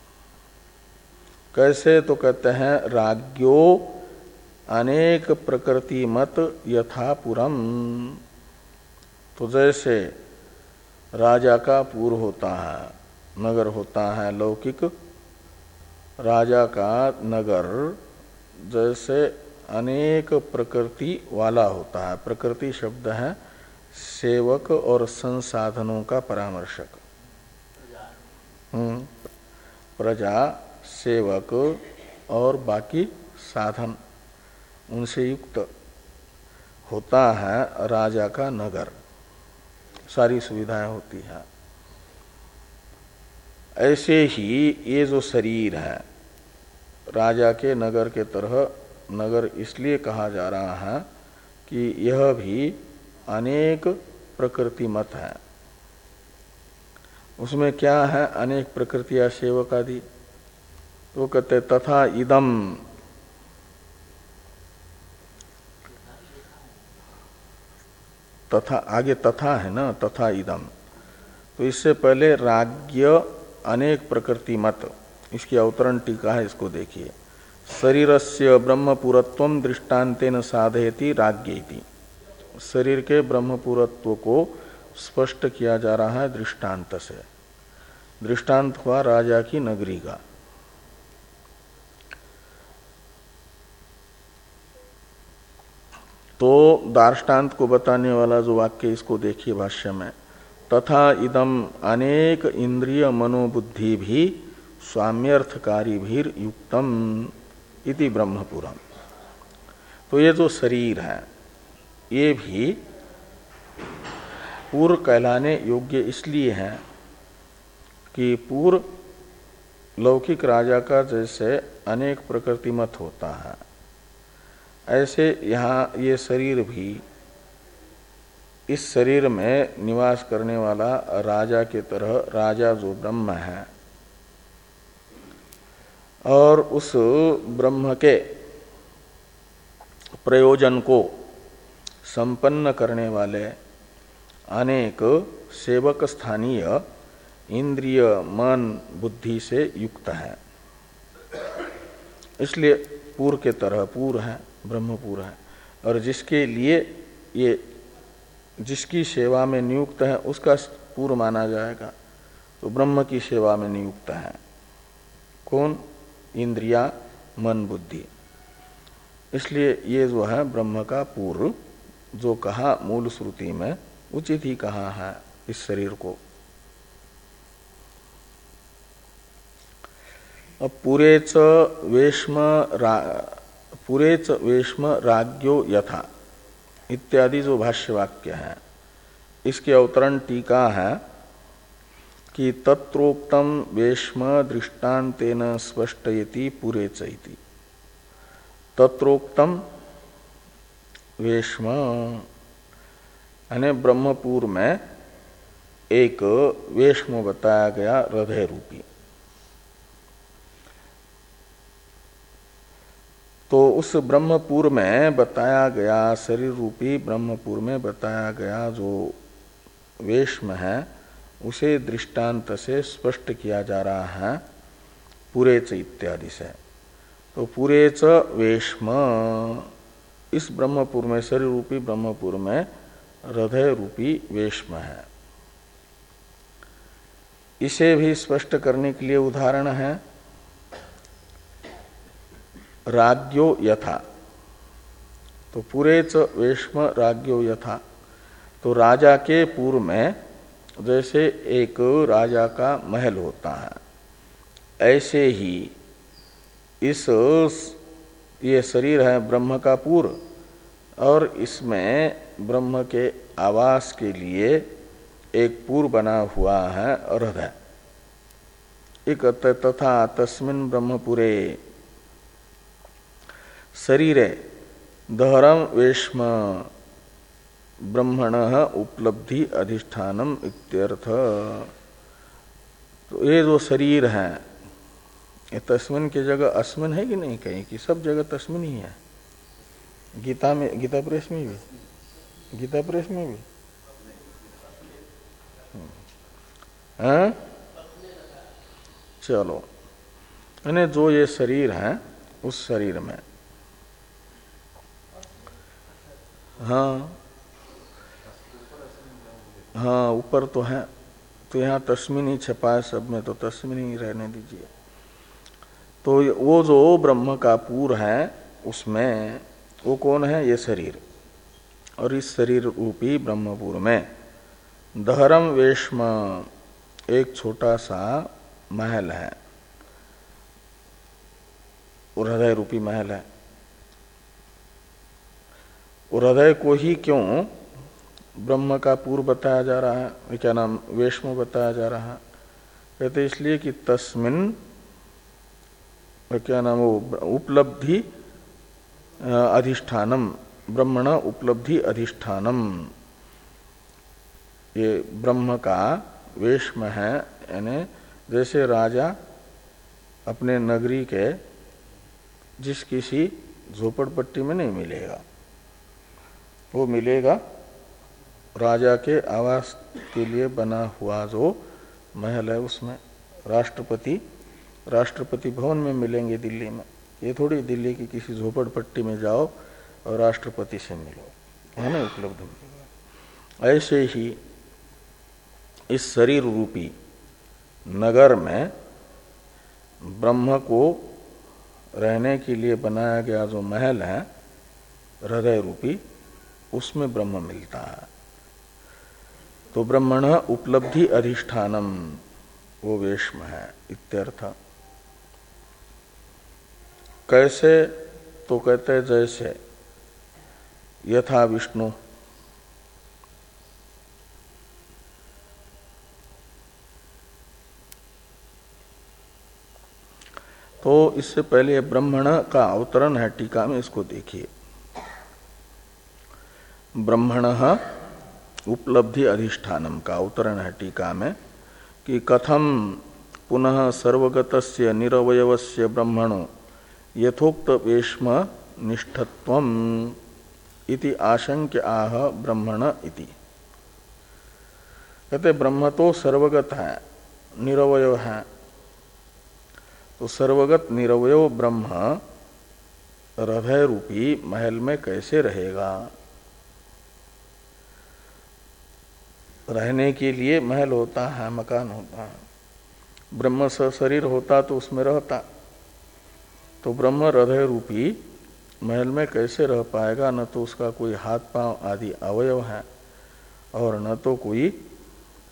कैसे, तो कहते हैं राज्ञो अनेक प्रकृति मत यथा पुरम। तो जैसे राजा का पूर होता है, नगर होता है लौकिक, राजा का नगर जैसे अनेक प्रकृति वाला होता है। प्रकृति शब्द है सेवक और संसाधनों का परामर्शक। हम्म प्रजा, सेवक और बाकी साधन, उनसे युक्त होता है राजा का नगर, सारी सुविधाएं होती हैं। ऐसे ही ये जो शरीर है राजा के नगर के तरह नगर इसलिए कहा जा रहा है कि यह भी अनेक प्रकृति मत है। उसमें क्या है, अनेक प्रकृतियां सेवक आदि। तो कहते तथा इदम, तथा आगे तथा है ना, तथा इदम। तो इससे पहले राज्य अनेक प्रकृति मत, इसकी अवतरण टीका है, इसको देखिए। शरीरस्य ब्रह्मपुरत्वम दृष्टान्तेन साधयति राज्येति। शरीर के ब्रह्मपुरत्व को स्पष्ट किया जा रहा है दृष्टांत से। दृष्टांत हुआ राजा की नगरी का। तो दार्ष्टान्त को बताने वाला जो वाक्य, इसको देखिए भाष्य में। तथा इदम अनेक इंद्रिय मनोबुद्धि भी स्वाम्यर्थकारी भीर युक्तम इति ब्रह्मपुरम। तो ये जो शरीर है ये भी पूर्व कहलाने योग्य इसलिए है कि पूर्व लौकिक राजा का जैसे अनेक प्रकृति मत होता है, ऐसे यहाँ ये शरीर भी, इस शरीर में निवास करने वाला राजा के तरह राजा जो ब्रह्म है और उस ब्रह्म के प्रयोजन को संपन्न करने वाले अनेक सेवक स्थानीय इंद्रिय मन बुद्धि से युक्त है। इसलिए पूर्व के तरह पूर्व है, ब्रह्मपुर है। और जिसके लिए ये, जिसकी सेवा में नियुक्त है उसका पूर्व माना जाएगा। तो ब्रह्म की सेवा में नियुक्त है कौन? इंद्रिया मन बुद्धि। इसलिए ये जो है ब्रह्म का पूर्व जो कहा मूल श्रुति में उचित ही कहा है। इस शरीर को। अब पुरेच वेश्म रा, पुरेच वेश्म राज्ञो यथा इत्यादि जो भाष्य वाक्य है, इसके अवतरण टीका है कि तत्रोक्तम वेश्म दृष्टान्तेन स्पष्टयति पुरेच इति। तत्रोक्तम वेश्म यानी ब्रह्मपुर में एक वेश्म बताया गया हृदय रूपी। तो उस ब्रह्मपुर में बताया गया, शरीर रूपी ब्रह्मपुर में बताया गया जो वेश्म है, उसे दृष्टांत से स्पष्ट किया जा रहा है पुरेच इत्यादि से। तो पुरेच वेश्म, इस ब्रह्मपुर में, शरीर रूपी ब्रह्मपुर में हृदय रूपी वेश्म है। इसे भी स्पष्ट करने के लिए उदाहरण है राज्ञो यथा। तो पुरेच वेश्म राज्ञो यथा, तो राजा के पूर्व में जैसे एक राजा का महल होता है, ऐसे ही इस ये शरीर है ब्रह्म का पूर्व, और इसमें ब्रह्म के आवास के लिए एक पूर्व बना हुआ है हृदय। एक तथा तस्मिन् ब्रह्मपुरे शरीरे दहरम वेश्म ब्रह्मण उपलब्धि अधिष्ठानम इत्यर्थ। तो ये जो शरीर है, ये तस्मिन की जगह अस्मिन है कि नहीं, कहीं की सब जगह तस्मिन ही है। गीता में, गीता प्रेस में भी, गीता प्रेस में भी हाँ? चलो, यानी जो ये शरीर है उस शरीर में, हाँ हाँ ऊपर तो है, तो यहाँ तस्मिन ही छपा है सब में, तो तस्मिन ही रहने दीजिए। तो वो जो ब्रह्म का पूर है उसमें वो कौन है, ये शरीर। और इस शरीर रूपी ब्रह्मपुर में दहरम वेश्म, एक छोटा सा महल है, हृदय रूपी महल है। हृदय को ही क्यों ब्रह्म का पूर्व बताया जा रहा है, क्या नाम, वेश्म बताया जा रहा है, कहते इसलिए कि तस्मिन क्या नाम, वो उपलब्धि अधिष्ठानम, ब्रह्मण उपलब्धि अधिष्ठानम, ये ब्रह्म का वेश्म है। यानी जैसे राजा अपने नगरी के जिस किसी झोपड़पट्टी में नहीं मिलेगा, वो मिलेगा राजा के आवास के लिए बना हुआ जो महल है उसमें। राष्ट्रपति राष्ट्रपति भवन में मिलेंगे दिल्ली में, ये थोड़ी दिल्ली की किसी झोपड़पट्टी में जाओ और राष्ट्रपति से मिलो, है ना, उपलब्ध मिलेगा। ऐसे ही इस शरीर रूपी नगर में ब्रह्म को रहने के लिए बनाया गया जो महल है हृदय रूपी, उसमें ब्रह्म मिलता है। तो ब्रह्मण उपलब्धि अधिष्ठानम, वो वेश्म है इत्यर्थ। कैसे, तो कहते जैसे यथा विष्णु, तो इससे पहले ब्रह्मण का अवतरण है टीका में, इसको देखिए। ब्रह्मण उपलब्धि अधिष्ठानम का अवतरण है टीका में कि कथम पुनः सर्वगतस्य निरवयवस्य ब्रह्मणो यथोक्त वेश्म निष्ठत्वम इति आशंक्य आह ब्रह्मण इति। कहते ब्रह्म तो सर्वगत है, निरवय है, तो सर्वगत निरवय ब्रह्म हृदय रूपी महल में कैसे रहेगा। रहने के लिए महल होता है, मकान होता है। ब्रह्म शरीर होता तो उसमें रहता, तो ब्रह्म हृदय रूपी महल में कैसे रह पाएगा। न तो उसका कोई हाथ पांव आदि अवयव है और न तो कोई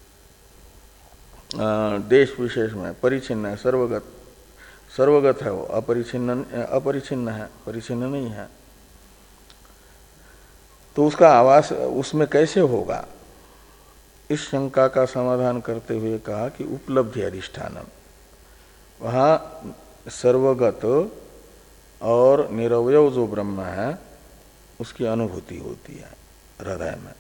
देश विशेष में परिचिन्न है, सर्वगत सर्वगत है वो, अपरिचिन्न अपरिचिन्न है, परिचिन्न नहीं है। तो उसका आवास उसमें कैसे होगा, इस शंका का समाधान करते हुए कहा कि उपलब्धि अधिष्ठानम, वहाँ सर्वगत और निरवयव जो ब्रह्म है उसकी अनुभूति होती है हृदय में।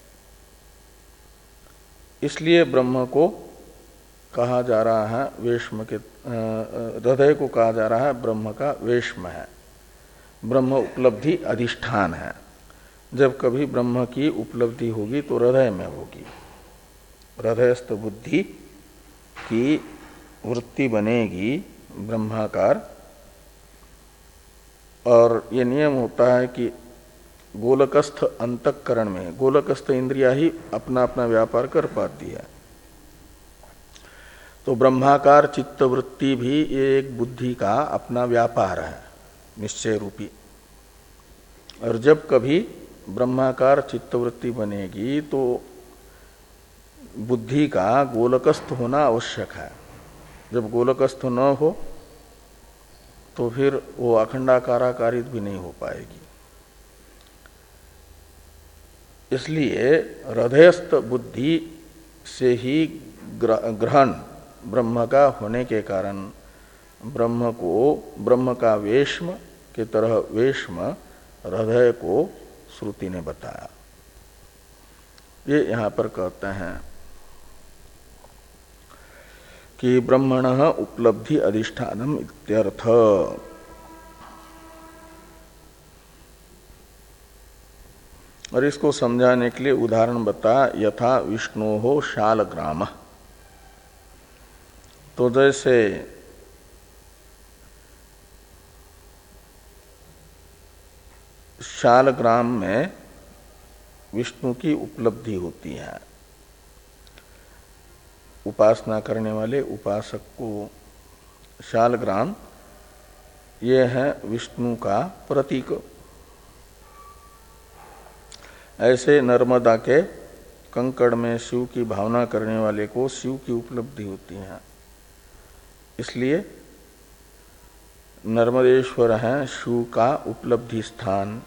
इसलिए ब्रह्म को कहा जा रहा है वेश्म के, हृदय को कहा जा रहा है ब्रह्म का वेश्म है, ब्रह्म उपलब्धि अधिष्ठान है। जब कभी ब्रह्म की उपलब्धि होगी तो हृदय में होगी, हृदयस्थ बुद्धि की वृत्ति बनेगी ब्रह्माकार। और ये नियम होता है कि गोलकस्थ अंतःकरण में, गोलकस्थ इंद्रिया ही अपना अपना व्यापार कर पाती है, तो ब्रह्माकार चित्तवृत्ति भी ये एक बुद्धि का अपना व्यापार है निश्चय रूपी। और जब कभी ब्रह्माकार चित्तवृत्ति बनेगी तो बुद्धि का गोलकस्थ होना आवश्यक है। जब गोलकस्थ न हो तो फिर वो अखंडाकाराकारित भी नहीं हो पाएगी। इसलिए हृदयस्थ बुद्धि से ही ग्रहण ब्रह्म का होने के कारण ब्रह्म को, ब्रह्म का वेश्म के तरह वेश्म हृदय को श्रुति ने बताया। ये यहां पर कहते हैं कि ब्रह्मणः उपलब्धि अधिष्ठानम इत्यर्थ। और इसको समझाने के लिए उदाहरण बता, यथा विष्णु हो शालग्राम। तो जैसे शालग्राम में विष्णु की उपलब्धि होती है, उपासना करने वाले उपासक को शालग्राम ये है विष्णु का प्रतीक। ऐसे नर्मदा के कंकड़ में शिव की भावना करने वाले को शिव की उपलब्धि होती है, इसलिए नर्मदेश्वर है शिव का उपलब्धि स्थान।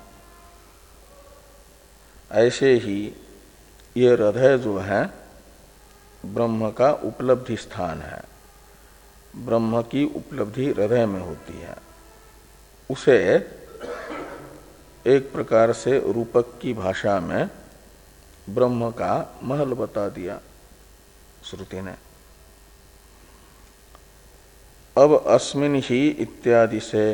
ऐसे ही ये हृदय जो है ब्रह्म का उपलब्धि स्थान है, ब्रह्म की उपलब्धि हृदय में होती है। उसे एक प्रकार से रूपक की भाषा में ब्रह्म का महल बता दिया श्रुति ने। अब अस्मिन ही इत्यादि से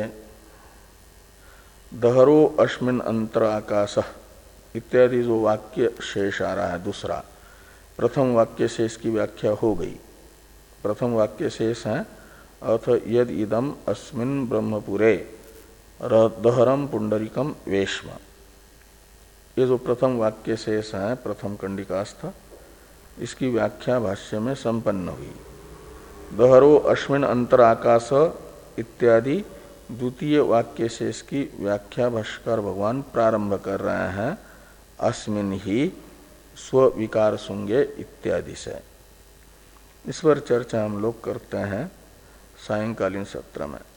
दहरो अस्मिन अंतर आकाशः इत्यादि जो वाक्य शेष आ रहा है दूसरा, प्रथम वाक्य शेष की व्याख्या हो गई। प्रथम वाक्य शेष है अथ यद इदम अस्मिन ब्रह्मपुरे दहरम पुंडरीकम वेश्म। ये जो प्रथम वाक्य शेष है प्रथम कंडिकास्थ, इसकी व्याख्या भाष्य में संपन्न हुई। दहरो अस्मिन अंतर आकाश इत्यादि द्वितीय वाक्य शेष की व्याख्या भाष्यकार भगवान प्रारंभ कर रहे हैं अस्मिन ही स्विकार सुंगे इत्यादि से। इस पर चर्चा हम लोग करते हैं सायंकालीन सत्र में।